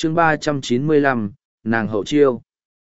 chương 395, nàng hậu chiêu.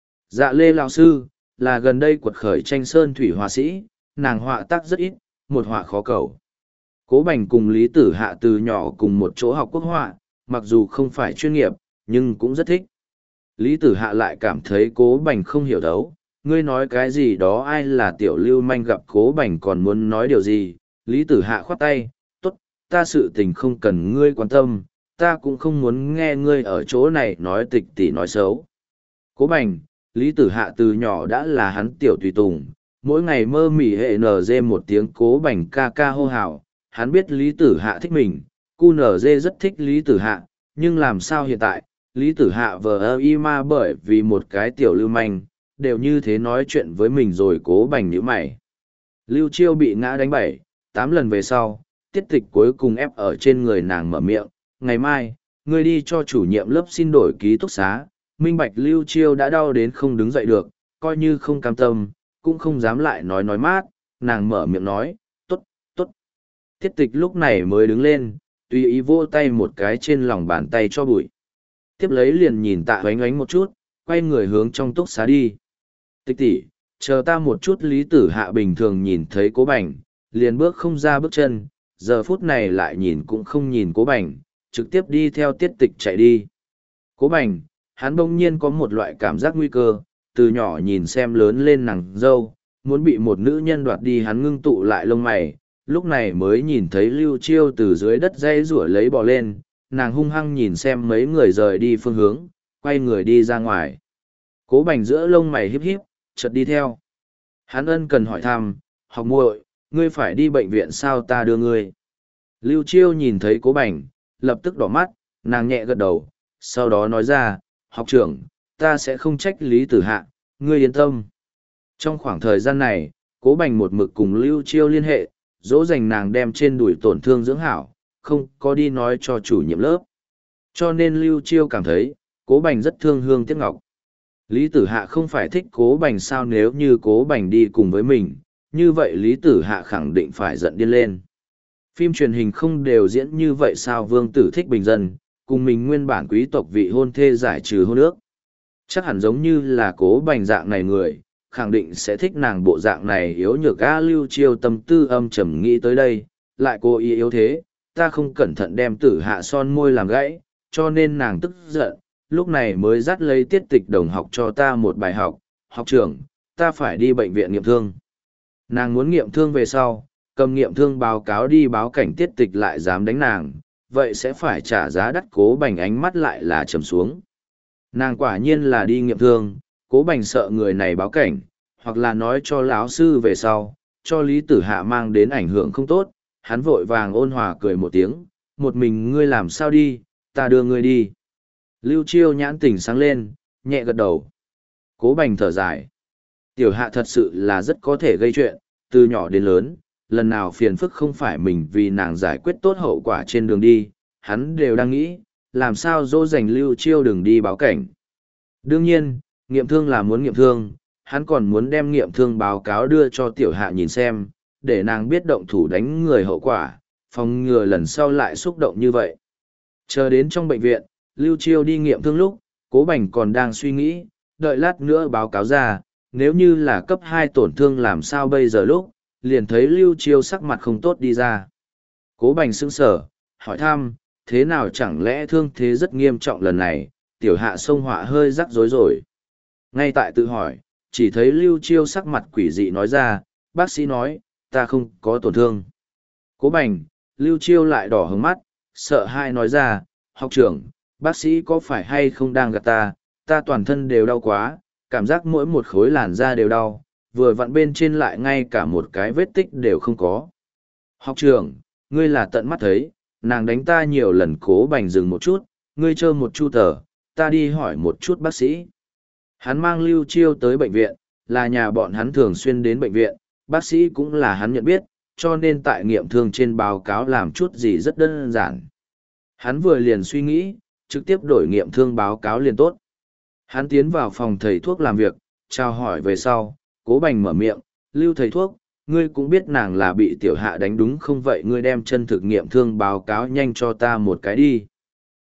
Dạ Lê lão sư, là gần đây quật khởi tranh sơn thủy họa sĩ, nàng họa tác rất ít, một họa khó cầu. Cố Bành cùng Lý Tử Hạ từ nhỏ cùng một chỗ học quốc họa, mặc dù không phải chuyên nghiệp, nhưng cũng rất thích. Lý Tử Hạ lại cảm thấy Cố Bành không hiểu đấu, ngươi nói cái gì đó ai là tiểu lưu manh gặp Cố Bành còn muốn nói điều gì. Lý Tử Hạ khoát tay, tốt, ta sự tình không cần ngươi quan tâm, ta cũng không muốn nghe ngươi ở chỗ này nói tịch tỉ nói xấu. Cố Bành, Lý Tử Hạ từ nhỏ đã là hắn tiểu tùy tùng, mỗi ngày mơ mỉ hệ nở dê một tiếng Cố Bành ca ca hô hào, hắn biết Lý Tử Hạ thích mình, cu nở dê rất thích Lý Tử Hạ, nhưng làm sao hiện tại, Lý Tử Hạ vờ y ma bởi vì một cái tiểu lưu manh, đều như thế nói chuyện với mình rồi. Cố Bành nhíu mày. Lưu Chiêu bị ngã đánh 7, 8 lần về sau, tiết tịch cuối cùng ép ở trên người nàng mở miệng, ngày mai, ngươi đi cho chủ nhiệm lớp xin đổi ký túc xá. Minh bạch Lưu Chiêu đã đau đến không đứng dậy được, coi như không cam tâm, cũng không dám lại nói mát, nàng mở miệng nói, tốt, tốt. Tiết tịch lúc này mới đứng lên, tùy ý vỗ tay một cái trên lòng bàn tay cho bụi. Tiếp lấy liền nhìn Tạ Oánh Oánh một chút, quay người hướng trong túc xá đi. Tịch tỷ, chờ ta một chút. Lý Tử Hạ bình thường nhìn thấy Cố Bành, liền bước không ra bước chân, giờ phút này lại nhìn cũng không nhìn Cố Bành, trực tiếp đi theo tiết tịch chạy đi. Cố Bành, hắn bỗng nhiên có một loại cảm giác nguy cơ, từ nhỏ nhìn xem lớn lên nàng dâu, muốn bị một nữ nhân đoạt đi, hắn ngưng tụ lại lông mày, lúc này mới nhìn thấy Lưu Chiêu từ dưới đất dây rủa lấy bò lên, nàng hung hăng nhìn xem mấy người rời đi phương hướng, quay người đi ra ngoài. Cố Bành giữa lông mày híp híp, chợt đi theo. Hắn ân cần hỏi thăm, học muội, ngươi phải đi bệnh viện sao ta đưa ngươi? Lưu Chiêu nhìn thấy Cố Bành, lập tức đỏ mắt, nàng nhẹ gật đầu, sau đó nói ra, học trưởng, ta sẽ không trách Lý Tử Hạ, ngươi yên tâm. Trong khoảng thời gian này, Cố Bành một mực cùng Lưu Chiêu liên hệ, dỗ dành nàng đem trên đùi tổn thương dưỡng hảo, không có đi nói cho chủ nhiệm lớp. Cho nên Lưu Chiêu cảm thấy, Cố Bành rất thương Hương Tiếc Ngọc. Lý Tử Hạ không phải thích Cố Bành sao? Nếu như Cố Bành đi cùng với mình, như vậy Lý Tử Hạ khẳng định phải giận điên lên. Phim truyền hình không đều diễn như vậy sao? Vương tử thích bình dân, cùng mình nguyên bản quý tộc vị hôn thê giải trừ hôn ước. Chắc hẳn giống như là Cố Bành dạng này người, khẳng định sẽ thích nàng bộ dạng này yếu nhược. Lưu Chiêu tâm tư âm trầm nghĩ tới đây, lại cố ý yếu thế, ta không cẩn thận đem Tử Hạ son môi làm gãy, cho nên nàng tức giận, lúc này mới dắt lấy tiết tịch đồng học cho ta một bài học, học trưởng, ta phải đi bệnh viện nghiệm thương. Nàng muốn nghiệm thương về sau, cầm nghiệm thương báo cáo đi báo cảnh, tiết tịch lại dám đánh nàng, vậy sẽ phải trả giá đắt. Cố Bành ánh mắt lại là trầm xuống. Nàng quả nhiên là đi nghiệm thương, Cố Bành sợ người này báo cảnh, hoặc là nói cho lão sư về sau, cho Lý Tử Hạ mang đến ảnh hưởng không tốt. Hắn vội vàng ôn hòa cười một tiếng, một mình ngươi làm sao đi, ta đưa ngươi đi. Lưu Chiêu nhãn tỉnh sáng lên, nhẹ gật đầu. Cố Bành thở dài. Tiểu Hạ thật sự là rất có thể gây chuyện, từ nhỏ đến lớn, lần nào phiền phức không phải mình vì nàng giải quyết tốt hậu quả trên đường đi, hắn đều đang nghĩ, làm sao dỗ dành Lưu Chiêu đừng đi báo cảnh. Đương nhiên, nghiệm thương là muốn nghiệm thương, hắn còn muốn đem nghiệm thương báo cáo đưa cho Tiểu Hạ nhìn xem, để nàng biết động thủ đánh người hậu quả, phòng ngừa lần sau lại xúc động như vậy. Chờ đến trong bệnh viện, Lưu Chiêu đi nghiệm thương lúc, Cố Bành còn đang suy nghĩ, đợi lát nữa báo cáo ra, nếu như là cấp 2 tổn thương làm sao bây giờ. Lúc liền thấy Lưu Chiêu sắc mặt không tốt đi ra. Cố Bành sững sờ, hỏi thăm, thế nào, chẳng lẽ thương thế rất nghiêm trọng lần này? Tiểu Hạ xông họa hơi rắc rối rồi. Ngay tại tự hỏi, chỉ thấy Lưu Chiêu sắc mặt quỷ dị nói ra, bác sĩ nói, ta không có tổn thương. Cố Bành, Lưu Chiêu lại đỏ hứng mắt, sợ hãi nói ra, học trưởng, bác sĩ có phải hay không đang gạt ta? Ta toàn thân đều đau quá, cảm giác mỗi một khối làn da đều đau, vừa vặn bên trên lại ngay cả một cái vết tích đều không có. Học trưởng, ngươi là tận mắt thấy, nàng đánh ta nhiều lần. Cố Bành dừng một chút, ngươi chờ một chút tờ, ta đi hỏi một chút bác sĩ. Hắn mang Lưu Chiêu tới bệnh viện, là nhà bọn hắn thường xuyên đến bệnh viện, bác sĩ cũng là hắn nhận biết, cho nên tại nghiệm thương trên báo cáo làm chút gì rất đơn giản. Hắn vừa liền suy nghĩ, trực tiếp đổi nghiệm thương báo cáo liền tốt. Hắn tiến vào phòng thầy thuốc làm việc, chào hỏi về sau, Cố Bành mở miệng, Lưu thầy thuốc, ngươi cũng biết nàng là bị Tiểu Hạ đánh đúng không? Vậy ngươi đem chân thực nghiệm thương báo cáo nhanh cho ta một cái đi.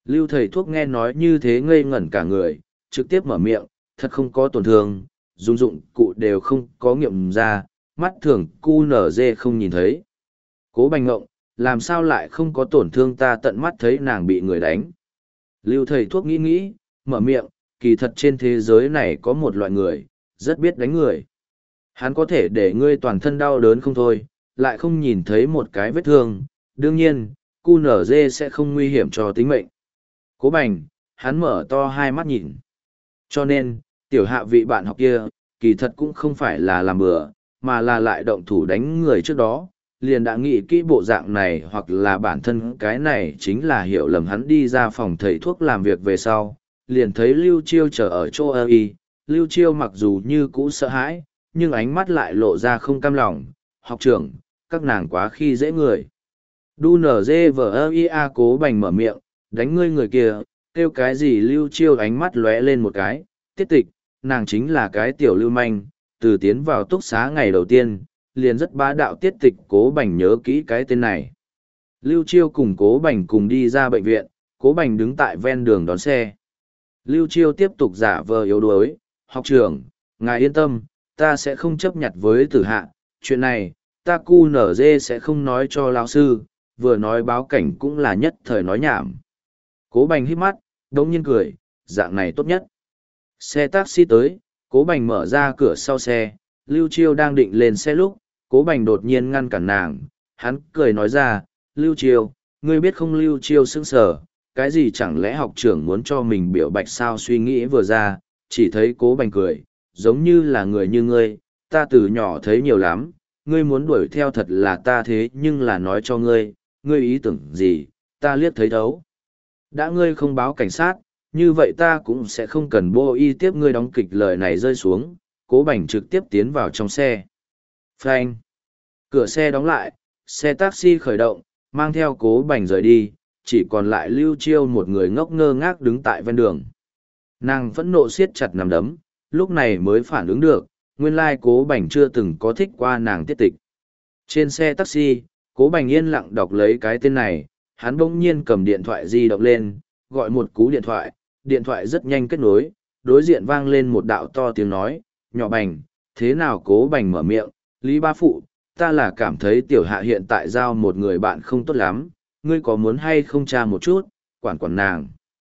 Lưu thầy thuốc nghe nói như thế ngây ngẩn cả người, trực tiếp mở miệng, thật không có tổn thương, dụng dụng cụ đều không có nghiệm ra, mắt thường QNZ không nhìn thấy. Cố Bành ngộng, làm sao lại không có tổn thương, ta tận mắt thấy nàng bị người đánh. Lưu thầy thuốc nghĩ nghĩ, mở miệng, kỳ thật trên thế giới này có một loại người, rất biết đánh người. Hắn có thể để ngươi toàn thân đau đớn không thôi, lại không nhìn thấy một cái vết thương, đương nhiên, QNZ sẽ không nguy hiểm cho tính mệnh. Cố Bành, hắn mở to hai mắt nhìn. Cho nên, tiểu hạ vị bạn học kia, kỳ thật cũng không phải là làm bừa, mà là lại động thủ đánh người trước đó, liền đã nghĩ kỹ bộ dạng này hoặc là bản thân cái này chính là hiểu lầm. Hắn đi ra phòng thầy thuốc làm việc về sau, liền thấy Lưu Chiêu chờ ở chỗ y. Lưu Chiêu mặc dù như cũ sợ hãi, nhưng ánh mắt lại lộ ra không cam lòng. Học trưởng, các nàng quá khi dễ người. Đu nở dê vờ ia. Cố Bành mở miệng, đánh ngươi người kia, kêu cái gì? Lưu Chiêu ánh mắt lóe lên một cái, tiết tịch, nàng chính là cái tiểu lưu manh, từ tiến vào túc xá ngày đầu tiên, liền rất bá đạo. Tiết tịch, Cố Bành nhớ kỹ cái tên này. Lưu Chiêu cùng Cố Bành cùng đi ra bệnh viện, Cố Bành đứng tại ven đường đón xe. Lưu Chiêu tiếp tục giả vờ yếu đuối, học trưởng, ngài yên tâm, ta sẽ không chấp nhặt với Tử Hạ, chuyện này, ta QNZ sẽ không nói cho lão sư, vừa nói báo cảnh cũng là nhất thời nói nhảm. Cố Bành hít mắt, đống nhiên cười, dạng này tốt nhất. Xe taxi tới, Cố Bành mở ra cửa sau xe, Lưu Chiêu đang định lên xe lúc, Cố Bành đột nhiên ngăn cản nàng, hắn cười nói ra, Lưu Chiêu, ngươi biết không? Lưu Chiêu sững sờ, cái gì chẳng lẽ học trưởng muốn cho mình biểu bạch sao? Suy nghĩ vừa ra, chỉ thấy Cố Bành cười, giống như là người như ngươi, ta từ nhỏ thấy nhiều lắm, ngươi muốn đuổi theo thật là ta thế nhưng là nói cho ngươi, ngươi ý tưởng gì, ta liếc thấy thấu. Đã ngươi không báo cảnh sát, như vậy ta cũng sẽ không cần bô y tiếp ngươi. Đóng kịch lời này rơi xuống, Cố Bành trực tiếp tiến vào trong xe. Phanh. Cửa xe đóng lại, xe taxi khởi động, mang theo Cố Bành rời đi, chỉ còn lại Lưu Chiêu một người ngốc ngơ ngác đứng tại ven đường. Nàng phẫn nộ siết chặt nắm đấm, lúc này mới phản ứng được, nguyên lai Cố Bành chưa từng có thích qua nàng. Tiết tịch. Trên xe taxi, Cố Bành yên lặng đọc lấy cái tên này, hắn bỗng nhiên cầm điện thoại di động lên, gọi một cú điện thoại rất nhanh kết nối, đối diện vang lên một đạo to tiếng nói, nhỏ Bành, thế nào? Cố Bành mở miệng, Lý Ba Phụ, ta là cảm thấy tiểu hạ hiện tại giao một người bạn không tốt lắm, ngươi có muốn hay không tra một chút, quản nàng.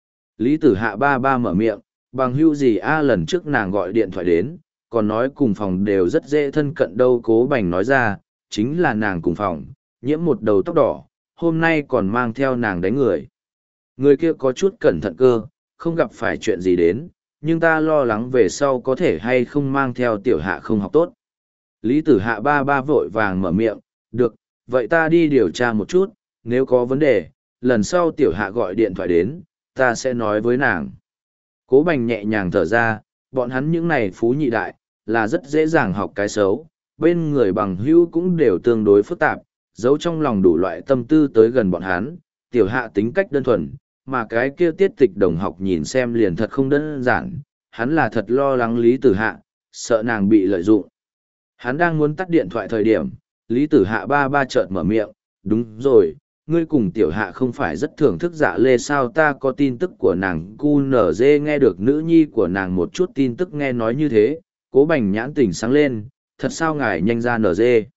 Lý Tử Hạ ba ba mở miệng, bằng hữu gì a? Lần trước nàng gọi điện thoại đến, còn nói cùng phòng đều rất dễ thân cận đâu. Cố Bành nói ra, chính là nàng cùng phòng, nhiễm một đầu tóc đỏ, hôm nay còn mang theo nàng đánh người. Người kia có chút cẩn thận cơ, không gặp phải chuyện gì đến, nhưng ta lo lắng về sau có thể hay không mang theo tiểu hạ không học tốt. Lý Tử Hạ ba ba vội vàng mở miệng, được, vậy ta đi điều tra một chút, nếu có vấn đề, lần sau tiểu hạ gọi điện thoại đến, ta sẽ nói với nàng. Cố Bành nhẹ nhàng thở ra, bọn hắn những này phú nhị đại, là rất dễ dàng học cái xấu, bên người bằng hữu cũng đều tương đối phức tạp, giấu trong lòng đủ loại tâm tư tới gần bọn hắn. Tiểu hạ tính cách đơn thuần, mà cái kia Tiết tịch đồng học nhìn xem liền thật không đơn giản, hắn là thật lo lắng Lý Tử Hạ, sợ nàng bị lợi dụng. Hắn đang muốn tắt điện thoại thời điểm, Lý Tử Hạ ba ba chợt mở miệng, đúng rồi, ngươi cùng tiểu hạ không phải rất thưởng thức Dạ Lê sao? Ta có tin tức của nàng. QNZ nghe được nữ nhi của nàng một chút tin tức, nghe nói như thế, Cố Bành nhãn tỉnh sáng lên, thật sao? Ngài nhanh ra NG.